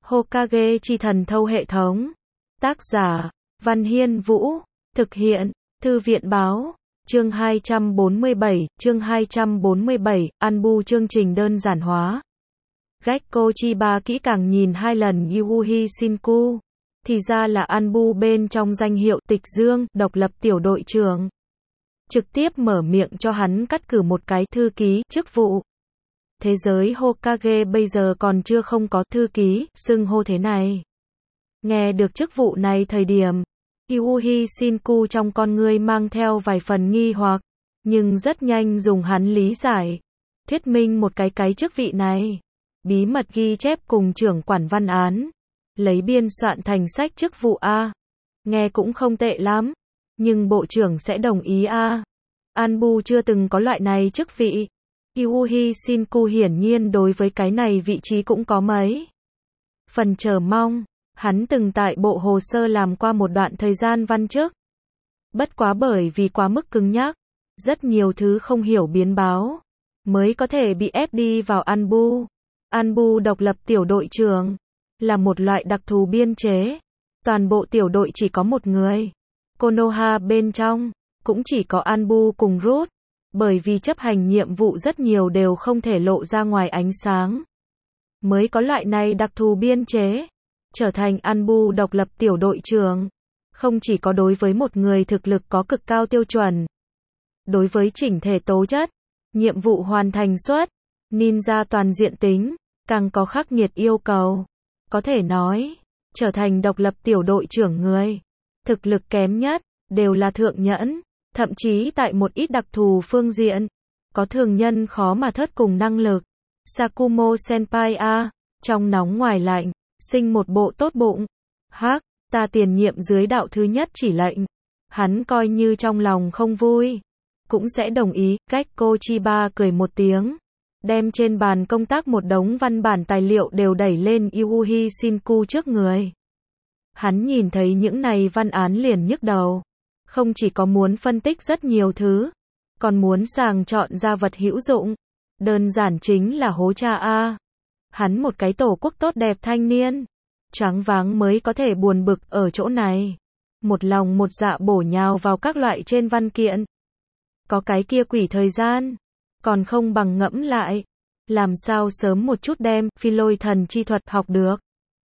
Hokage chi thần thâu hệ thống. Tác giả, Văn Hiên Vũ. Thực hiện, Thư viện Báo. Chương 247, Anbu chương trình đơn giản hóa. Gekko Chiba kỹ càng nhìn 2 lần Yuuhi Shinku. Thì ra là Anbu bên trong danh hiệu Tịch Dương, độc lập tiểu đội trưởng. Trực tiếp mở miệng cho hắn cắt cử một cái thư ký, chức vụ. Thế giới Hokage bây giờ còn chưa không có thư ký, xưng hô thế này. Nghe được chức vụ này thời điểm, Yuuhi Shinku trong con ngươi mang theo vài phần nghi hoặc, nhưng rất nhanh dùng hắn lý giải, thuyết minh một cái chức vị này. Bí mật ghi chép cùng trưởng quản văn án, lấy biên soạn thành sách chức vụ A. Nghe cũng không tệ lắm, nhưng bộ trưởng sẽ đồng ý A. Anbu chưa từng có loại này chức vị. Yuuhi Shinku hiển nhiên đối với cái này vị trí cũng có mấy phần chờ mong. Hắn từng tại bộ hồ sơ làm qua một đoạn thời gian văn chức. Bất quá bởi vì quá mức cứng nhắc, rất nhiều thứ không hiểu biến báo, mới có thể bị ép đi vào Anbu. Anbu độc lập tiểu đội trưởng, là một loại đặc thù biên chế. Toàn bộ tiểu đội chỉ có một người. Konoha bên trong, cũng chỉ có Anbu cùng Root. Bởi vì chấp hành nhiệm vụ rất nhiều đều không thể lộ ra ngoài ánh sáng. Mới có loại này đặc thù biên chế. Trở thành Anbu độc lập tiểu đội trưởng. Không chỉ có đối với một người thực lực có cực cao tiêu chuẩn. Đối với chỉnh thể tố chất, nhiệm vụ hoàn thành suất, ninja toàn diện tính, càng có khắc nghiệt yêu cầu. Có thể nói, trở thành độc lập tiểu đội trưởng người, thực lực kém nhất, đều là thượng nhẫn. Thậm chí tại một ít đặc thù phương diện, có thường nhân khó mà thất cùng năng lực. Sakumo Senpai A, trong nóng ngoài lạnh, sinh một bộ tốt bụng. Hắc, ta tiền nhiệm dưới đạo thứ nhất chỉ lệnh. Hắn coi như trong lòng không vui, cũng sẽ đồng ý. Gekko Chiba cười một tiếng, đem trên bàn công tác một đống văn bản tài liệu đều đẩy lên Yuuhi Shinku trước người. Hắn nhìn thấy những này văn án liền nhức đầu. Không chỉ có muốn phân tích rất nhiều thứ, còn muốn sàng chọn ra vật hữu dụng. Đơn giản chính là hố cha A. Hắn một cái tổ quốc tốt đẹp thanh niên, choáng váng mới có thể buồn bực ở chỗ này. Một lòng một dạ bổ nhào vào các loại trên văn kiện. Có cái kia quỷ thời gian, còn không bằng ngẫm lại. Làm sao sớm một chút đem phi lôi thần chi thuật học được.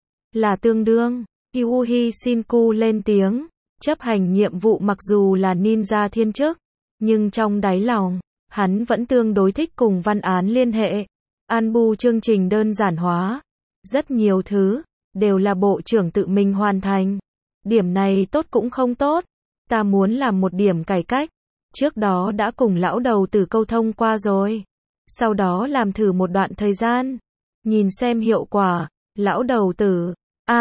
Là tương đương. Yuuhi Shinku lên tiếng. Chấp hành nhiệm vụ mặc dù là ninja thiên chức, nhưng trong đáy lòng, hắn vẫn tương đối thích cùng văn án liên hệ. Anbu chương trình đơn giản hóa. Rất nhiều thứ, đều là bộ trưởng tự mình hoàn thành. Điểm này tốt cũng không tốt. Ta muốn làm một điểm cải cách. Trước đó đã cùng lão đầu tử câu thông qua rồi. Sau đó làm thử một đoạn thời gian. Nhìn xem hiệu quả. Lão đầu tử.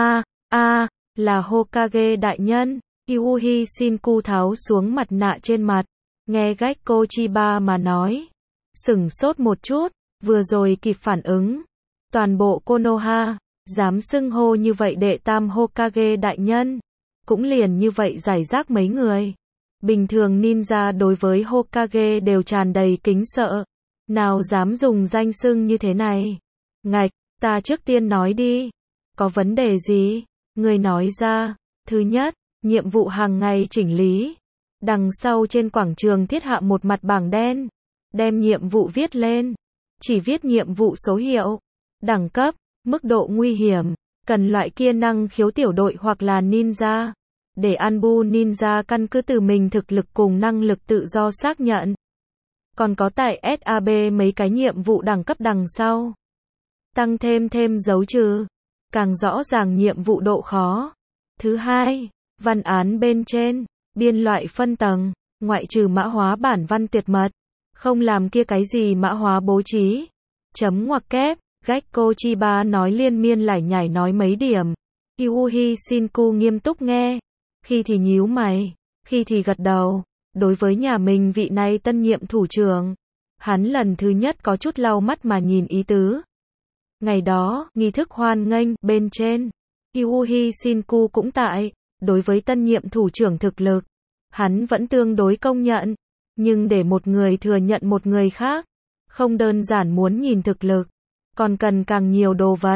Là Hokage đại nhân. Yuuhi Shinku tháo xuống mặt nạ trên mặt. Nghe Gekko Chiba mà nói. Sửng sốt một chút. Vừa rồi kịp phản ứng. Toàn bộ Konoha, dám xưng hô như vậy đệ tam Hokage đại nhân. Cũng liền như vậy giải rác mấy người. Bình thường ninja đối với Hokage đều tràn đầy kính sợ. Nào dám dùng danh xưng như thế này. Ngạch, ta trước tiên nói đi. Có vấn đề gì? Người nói ra. Thứ nhất, nhiệm vụ hàng ngày chỉnh lý. Đằng sau trên quảng trường thiết hạ một mặt bảng đen. Đem nhiệm vụ viết lên. Chỉ viết nhiệm vụ số hiệu, đẳng cấp, mức độ nguy hiểm, cần loại kia năng khiếu tiểu đội hoặc là ninja. Để Anbu ninja căn cứ từ mình thực lực cùng năng lực tự do xác nhận. Còn có tại SAB mấy cái nhiệm vụ đẳng cấp đằng sau. Tăng thêm dấu trừ. Càng rõ ràng nhiệm vụ độ khó. Thứ hai, văn án bên trên, biên loại phân tầng, ngoại trừ mã hóa bản văn tuyệt mật. Không làm kia cái gì mã hóa bố trí. Chấm ngoặc kép, Gekko Chiba nói liên miên lải nhải nói mấy điểm. Yuuhi Shinku nghiêm túc nghe. Khi thì nhíu mày, khi thì gật đầu. Đối với nhà mình vị này tân nhiệm thủ trưởng, hắn lần thứ nhất có chút lau mắt mà nhìn ý tứ. Ngày đó, nghi thức hoan nghênh, bên trên. Yuuhi Shinku cũng tại. Đối với tân nhiệm thủ trưởng thực lực, hắn vẫn tương đối công nhận. Nhưng để một người thừa nhận một người khác, không đơn giản muốn nhìn thực lực, còn cần càng nhiều đồ vật.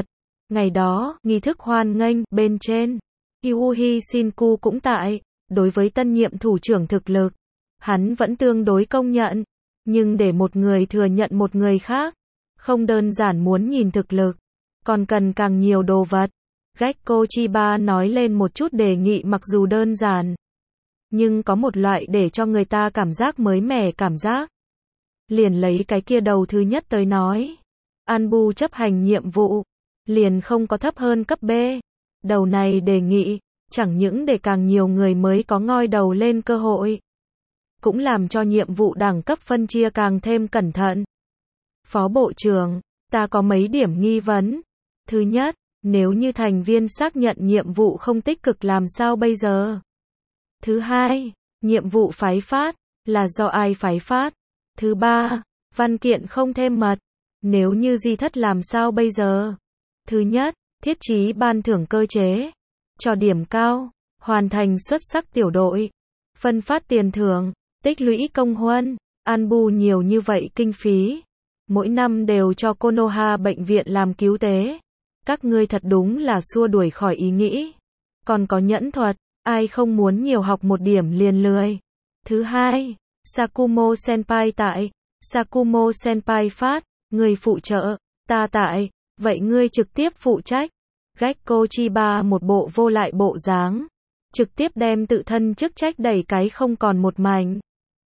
Ngày đó, nghi thức hoan nghênh, bên trên, Yuhi Shinku cũng tại, đối với tân nhiệm thủ trưởng thực lực, hắn vẫn tương đối công nhận, nhưng để một người thừa nhận một người khác, không đơn giản muốn nhìn thực lực, còn cần càng nhiều đồ vật. Gekko Chiba nói lên một chút đề nghị mặc dù đơn giản, nhưng có một loại để cho người ta cảm giác mới mẻ cảm giác. Liền lấy cái kia đầu thứ nhất tới nói. Anbu chấp hành nhiệm vụ, liền không có thấp hơn cấp B. Đầu này đề nghị, chẳng những để càng nhiều người mới có ngoi đầu lên cơ hội, cũng làm cho nhiệm vụ đẳng cấp phân chia càng thêm cẩn thận. Phó Bộ trưởng, ta có mấy điểm nghi vấn. Thứ nhất, nếu như thành viên xác nhận nhiệm vụ không tích cực làm sao bây giờ? Thứ hai, nhiệm vụ phái phát, là do ai phái phát? Thứ ba, văn kiện không thêm mật, nếu như di thất làm sao bây giờ? Thứ nhất, thiết trí ban thưởng cơ chế, cho điểm cao, hoàn thành xuất sắc tiểu đội, phân phát tiền thưởng, tích lũy công huân, Anbu nhiều như vậy kinh phí, mỗi năm đều cho Konoha bệnh viện làm cứu tế. Các ngươi thật đúng là xua đuổi khỏi ý nghĩ. Còn có nhẫn thuật, ai không muốn nhiều học một điểm liền lười. Thứ hai, Sakumo Senpai tại, Sakumo Senpai phát, người phụ trợ, ta tại, vậy ngươi trực tiếp phụ trách. Gekko Chiba một bộ vô lại bộ dáng, trực tiếp đem tự thân chức trách đẩy cái không còn một mảnh.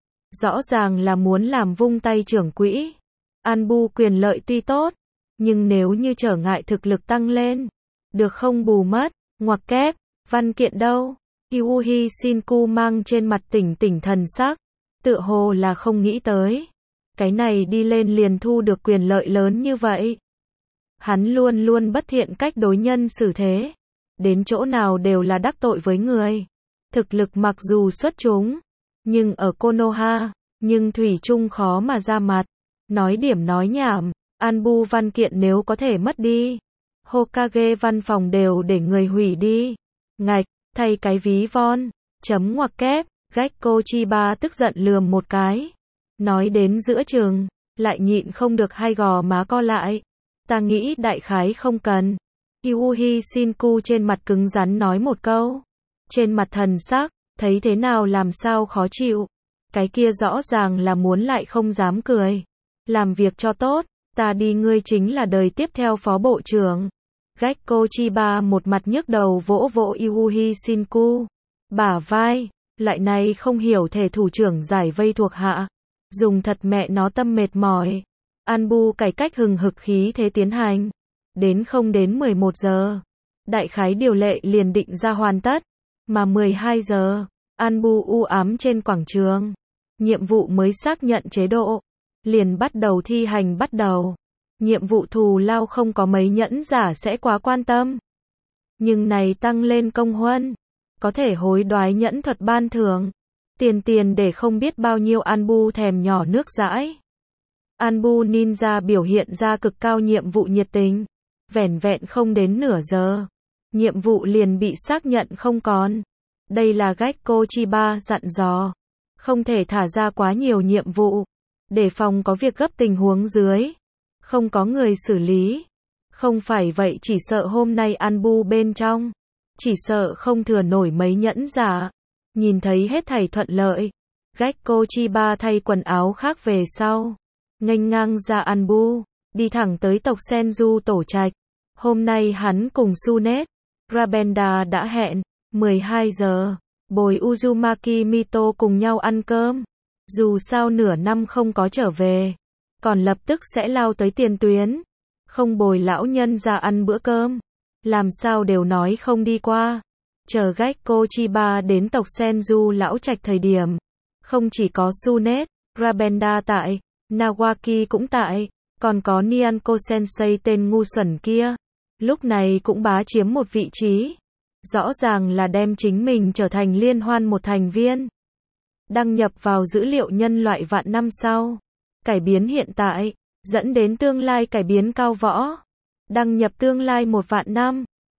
Rõ ràng là muốn làm vung tay trưởng quỹ. Anbu quyền lợi tuy tốt, nhưng nếu như trở ngại thực lực tăng lên, được không bù mất, ngoặc kép, văn kiện đâu? Yuhi Shinku mang trên mặt tỉnh tỉnh thần sắc, tựa hồ là không nghĩ tới. Cái này đi lên liền thu được quyền lợi lớn như vậy. Hắn luôn luôn bất thiện cách đối nhân xử thế. Đến chỗ nào đều là đắc tội với người. Thực lực mặc dù xuất chúng, nhưng ở Konoha, nhưng thủy chung khó mà ra mặt. Nói điểm nói nhảm. Anbu văn kiện nếu có thể mất đi, Hokage văn phòng đều để người hủy đi. Ngạch, thay cái ví von, chấm ngoặc kép, Gekko Chiba tức giận lườm một cái. Nói đến giữa chừng, lại nhịn không được hai gò má co lại. Ta nghĩ đại khái không cần. Yuhi Shinku trên mặt cứng rắn nói một câu. Trên mặt thần sắc, thấy thế nào làm sao khó chịu. Cái kia rõ ràng là muốn lại không dám cười. Làm việc cho tốt. Ta đi ngươi chính là đời tiếp theo phó bộ trưởng. Gekko Chiba một mặt nhức đầu vỗ vỗ Yuhi Shinku. Bả vai, loại này không hiểu thể thủ trưởng giải vây thuộc hạ. Dùng thật mẹ nó tâm mệt mỏi. Anbu cải cách hừng hực khí thế tiến hành. Đến không đến 11 giờ. Đại khái điều lệ liền định ra hoàn tất. Mà 12 giờ, Anbu u ám trên quảng trường. Nhiệm vụ mới xác nhận chế độ. Liền bắt đầu thi hành bắt đầu. Nhiệm vụ thù lao không có mấy nhẫn giả sẽ quá quan tâm. Nhưng này tăng lên công huân. Có thể hối đoái nhẫn thuật ban thưởng. Tiền để không biết bao nhiêu Anbu thèm nhỏ nước dãi. Anbu Ninja biểu hiện ra cực cao nhiệm vụ nhiệt tình. Vẻn vẹn không đến nửa giờ. Nhiệm vụ liền bị xác nhận không còn. Đây là Gekko Chiba dặn dò. Không thể thả ra quá nhiều nhiệm vụ. Để phòng có việc gấp tình huống dưới. Không có người xử lý. Không phải vậy chỉ sợ hôm nay Anbu bên trong. Chỉ sợ không thừa nổi mấy nhẫn giả. Nhìn thấy hết thảy thuận lợi. Gekko Chiba thay quần áo khác về sau. Nghênh ngang ra Anbu. Đi thẳng tới tộc Senju tổ trạch. Hôm nay hắn cùng Sunet, Rabenda đã hẹn. 12 giờ. Bồi Uzumaki Mito cùng nhau ăn cơm. Dù sao nửa năm không có trở về, còn lập tức sẽ lao tới tiền tuyến. Không bồi lão nhân ra ăn bữa cơm. Làm sao đều nói không đi qua. Chờ Gekko Chiba đến tộc Senju lão trạch thời điểm. Không chỉ có Sunet, Rabenda tại, Nawaki cũng tại, còn có Nyanko Sensei tên ngu xuẩn kia. Lúc này cũng bá chiếm một vị trí. Rõ ràng là đem chính mình trở thành liên hoan một thành viên. Đăng nhập vào dữ liệu nhân loại vạn năm sau. Cải biến hiện tại, dẫn đến tương lai cải biến cao võ. Đăng nhập tương lai 1 vạn năm.